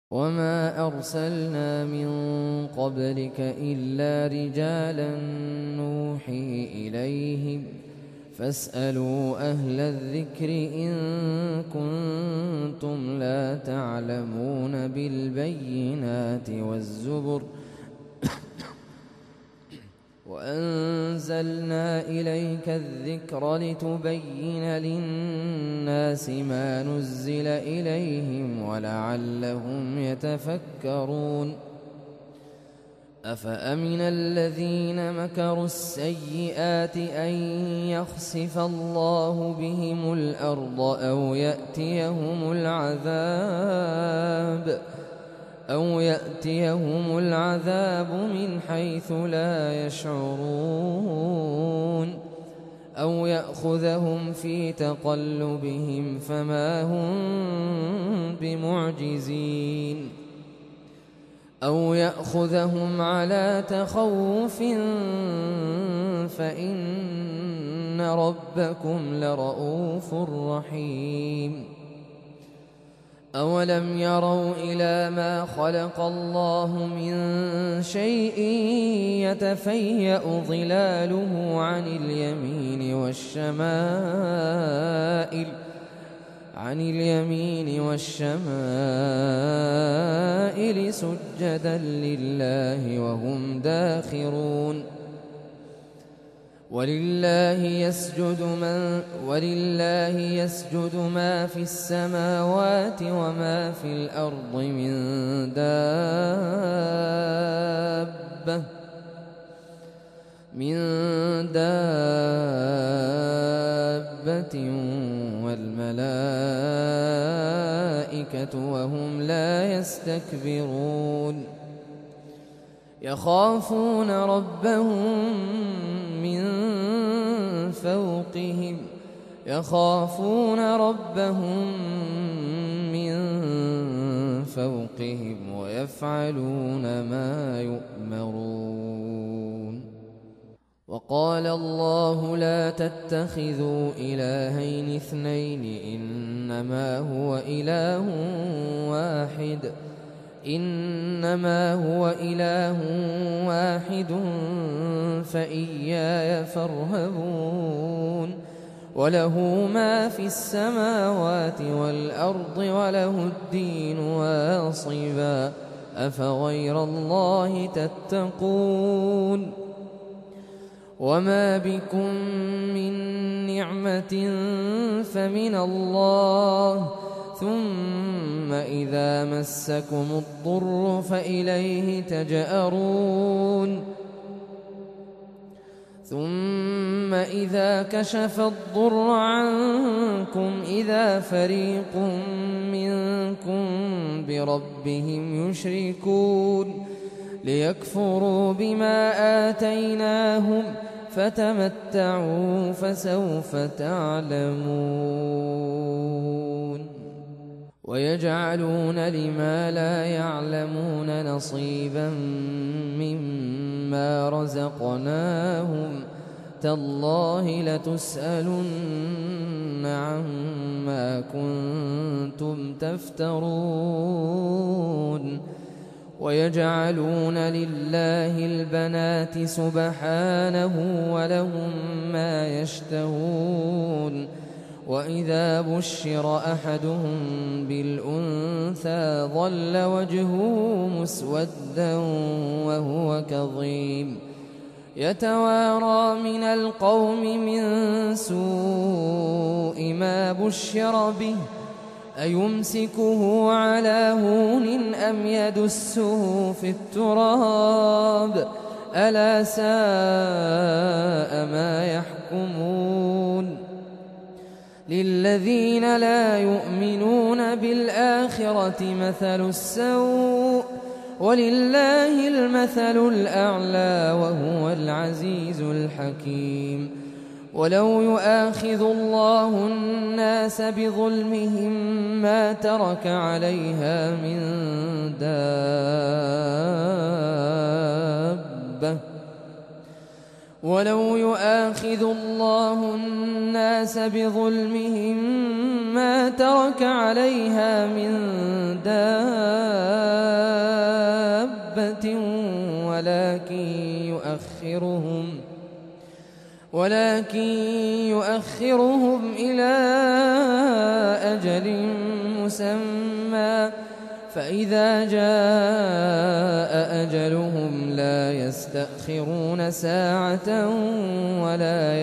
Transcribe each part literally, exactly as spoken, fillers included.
وما أرسلنا من قبلك إلا رجالا نوحي إليهم فاسألوا أهل الذكر إن كنتم لا تعلمون بالبينات والزبر وأنزلنا إليك الذكر لتبين للناس ما نزل إليهم ولعلهم يتفكرون أفأمن الذين مكروا السيئات أن يخسف الله بهم الأرض أو يأتيهم العذاب أو يأتيهم العذاب من حيث لا يشعرون أو يأخذهم في تقلبهم فما هم بمعجزين أو يأخذهم على تخوف فإن ربكم لرؤوف رحيم أولم يروا إلى ما خلق الله من شيء يتفيأ ظلاله عن اليمين والشمائل عن اليمين والشمائل سجدا لله وهم داخرون ولله يسجد من ولله يسجد ما في السماوات وما في الأرض من دابة من دابة والملائكة وهم لا يستكبرون يخافون ربهم من فوقهم يخافون ربهم من فوقهم ويفعلون ما يؤمرون وقال الله لا تتخذوا إلهين اثنين إنما هو إله واحد إنما هو إله واحد فإياي فارهبون وله ما في السماوات والأرض وله الدين واصبا أفغير الله تتقون وما بكم من نعمة فمن الله ثم إذا مسكم الضر فإليه تجأرون ثم إذا كشف الضر عنكم إذا فريق منكم بربهم يشركون ليكفروا بما آتيناهم فتمتعوا فسوف تعلمون ويجعلون لما لا يعلمون نصيبا مما رزقناهم تالله لتسألن عما كنتم تفترون ويجعلون لله البنات سبحانه ولهم ما يشتهون وإذا بشر أحدهم بالأنثى ظل وجهه مسودا وهو كظيم يتوارى من القوم من سوء ما بشر به أيمسكه على هون أم يدسه في التراب ألا ساء ما يحكمون للذين لا يؤمنون بالآخرة مثل السوء ولله المثل الأعلى وهو العزيز الحكيم ولو يؤاخذ الله الناس بظلمهم ما ترك عليها من دابة ولو يؤاخذ الله الناس بظلمهم ما ترك عليها من دابة ولكن يؤخرهم ولكن يؤخرهم إلى أجل مسمى فإذا جاء أجلهم لا يستأخرون ساعة ولا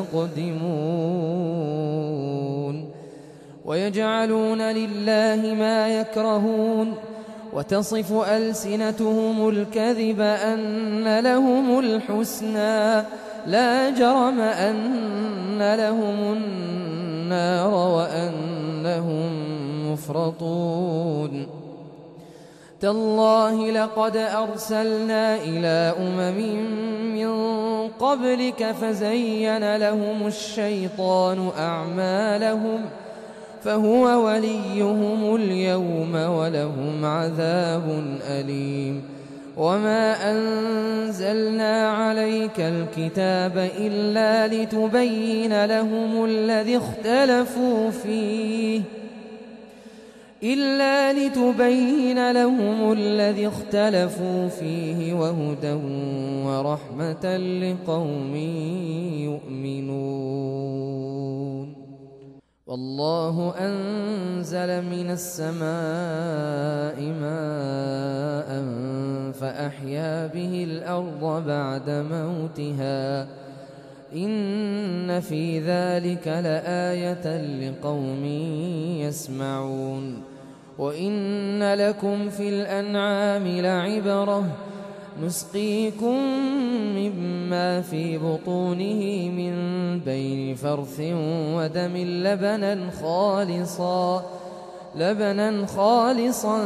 يستقدمون ويجعلون لله ما يكرهون وتصف ألسنتهم الكذب أن لهم الحسنى لا جرم أن لهم النار وأنهم مفرطون تالله لقد أرسلنا إلى أمم من قبلك فزين لهم الشيطان أعمالهم فهو وليهم اليوم ولهم عذاب أليم وما أنزلنا عليك الكتاب إلا لتبين لهم الذي اختلفوا فيه إلا لتبين لهم الذي اختلفوا فيه وهدى ورحمة لقوم يؤمنون والله أنزل من السماء ماء فأحيا به الأرض بعد موتها إن في ذلك لآية لقوم يسمعون وإن لكم في الأنعام لعبرة نسقيكم مما في بطونه من بين فرث ودم لبنا خالصا لبنا خالصا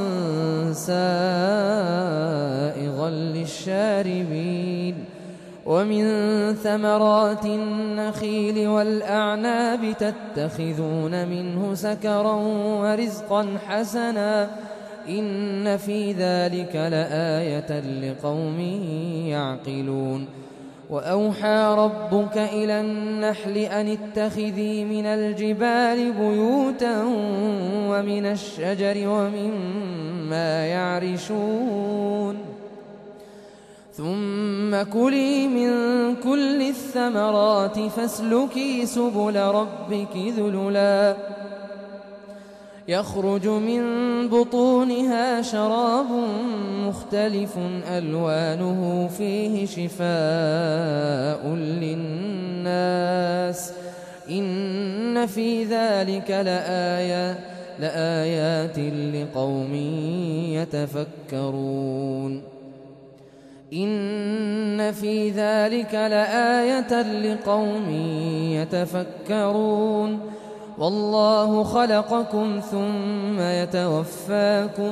سائغا للشاربين ومن ثمرات النخيل والأعناب تتخذون منه سكرا ورزقا حسنا إن في ذلك لآية لقوم يعقلون وأوحى ربك إلى النحل أن اتخذي من الجبال بيوتا ومن الشجر ومما يعرشون ثم كلي من كل الثمرات فاسلكي سبل ربك ذللا يخرج من بطونها شراب مختلف ألوانه فيه شفاء للناس إن في ذلك لآية لآيات لقوم يتفكرون إن في ذلك لآية لقوم يتفكرون والله خلقكم ثم يتوفاكم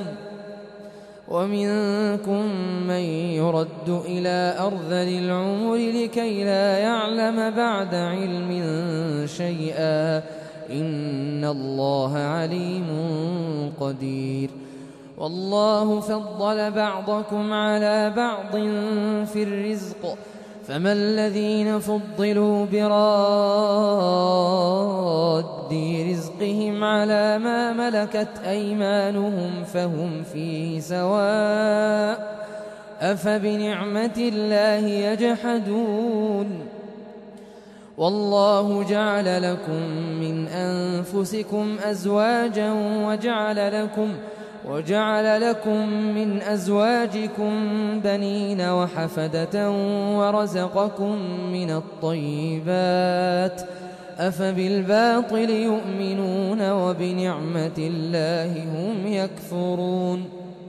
ومنكم من يرد إلى أرذل العمر لكي لا يعلم بعد علم شيئا إن الله عليم قدير والله فضل بعضكم على بعض في الرزق فما الذين فضلوا براد رزقهم على ما ملكت أيمانهم فهم فيه سواء أفبنعمة الله يجحدون والله جعل لكم من أنفسكم أزواجا وجعل لكم وجعل لكم من أزواجكم بنين وحفدة ورزقكم من الطيبات أفبالباطل يؤمنون وبنعمة الله هم يكفرون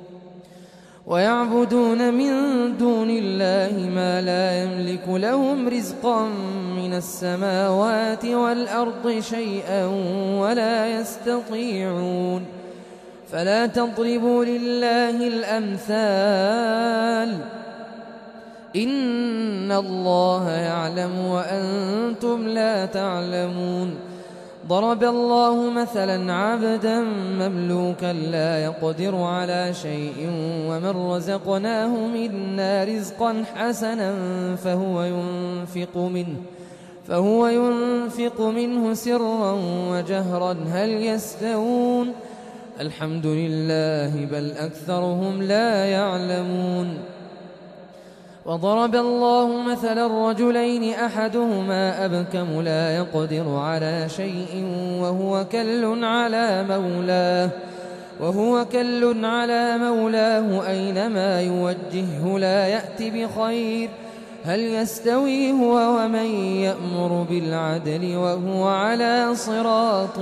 ويعبدون من دون الله ما لا يملك لهم رزقا من السماوات والأرض شيئا ولا يستطيعون فلا تضربوا لله الأمثال إن الله يعلم وأنتم لا تعلمون ضرب الله مثلا عبدا مملوكا لا يقدر على شيء ومن رزقناه منا رزقا حسنا فهو ينفق منه فهو ينفق منه سرا وجهرا هل يستوون الحمد لله بل أكثرهم لا يعلمون وضرب الله مثلا رجلين أحدهما أبكم لا يقدر على شيء وهو كل على مولاه وهو كل على مولاه أينما يوجهه لا يأت بخير هل يستوي هو ومن يأمر بالعدل وهو على صراط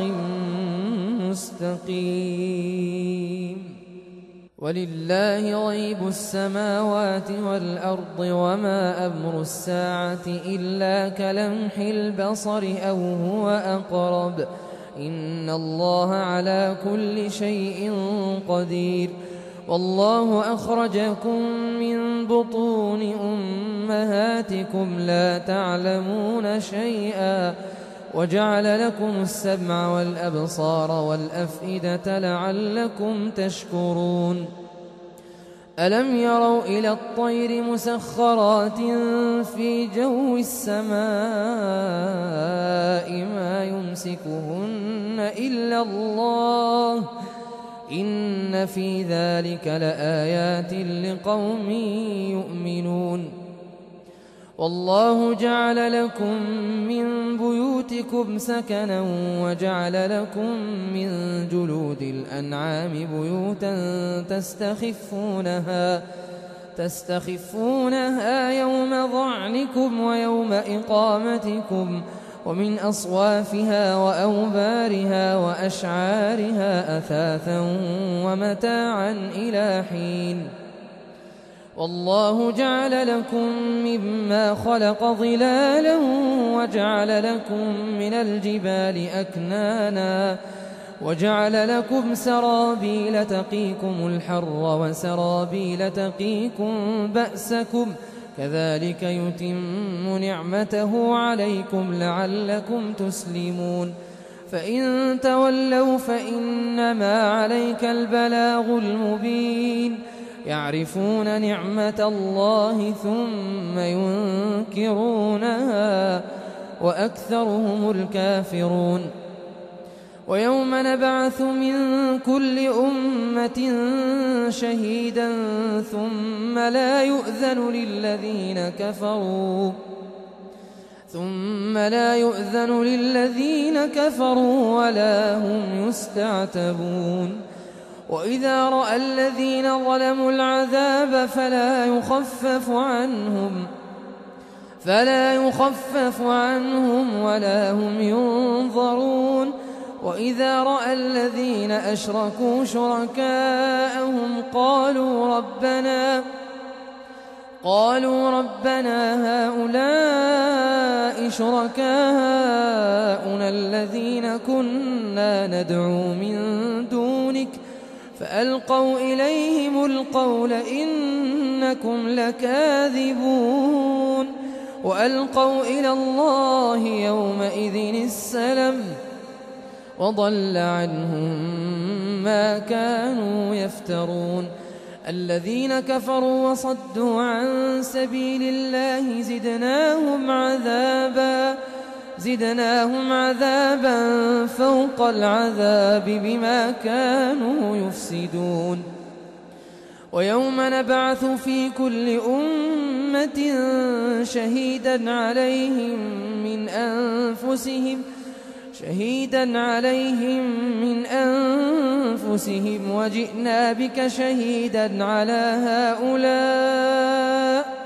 مستقيم ولله غيب السماوات والأرض وما أمر الساعة إلا كلمح البصر أو هو أقرب إن الله على كل شيء قدير والله أخرجكم من بطون أمهاتكم لا تعلمون شيئا وجعل لكم السمع والأبصار والأفئدة لعلكم تشكرون ألم يروا إلى الطير مسخرات في جو السماء ما يمسكهن إلا الله إن في ذلك لآيات لقوم يؤمنون والله جعل لكم من بيوتكم سكنا وجعل لكم من جلود الأنعام بيوتا تستخفونها تستخفونها يوم ظعنكم ويوم إقامتكم ومن أصوافها وأوبارها وأشعارها أثاثا ومتاعا إلى حين والله جعل لكم مما خلق ظلالا وجعل لكم من الجبال أكنانا وجعل لكم سرابيل تقيكم الحر وسرابيل تقيكم بأسكم كذلك يتم نعمته عليكم لعلكم تسلمون فإن تولوا فإنما عليك البلاغ المبين يعرفون نعمة الله ثم ينكرونها وأكثرهم الكافرون ويوم نبعث من كل أمة شهيدا ثم لا يؤذن للذين كفروا ثم لا يؤذن للذين كفروا ولا هم يستعتبون وإذا رأى الذين ظلموا العذاب فلا يخفف عنهم فلا يخفف عنهم ولا هم ينظرون وإذا رأى الذين أشركوا شركاءهم قالوا ربنا قالوا ربنا هؤلاء شركاؤنا الذين كنا ندعو من دونك فألقوا إليهم القول إنكم لكاذبون وألقوا إلى الله يومئذ السلم وضل عنهم ما كانوا يفترون الذين كفروا وصدوا عن سبيل الله زدناهم عذابا زدناهم عذابا فوق العذاب بما كانوا يفسدون ويوم نبعث في كل أمة شهيدا عليهم من أنفسهم شهيدا عليهم من أنفسهم وجئنا بك شهيدا على هؤلاء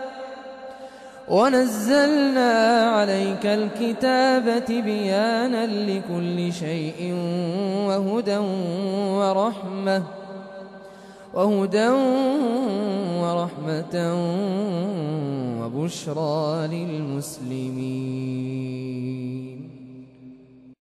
ونزلنا عليك الكتاب تبيانا لكل شيء وهدى ورحمة وهدى ورحمة وبشرى للمسلمين.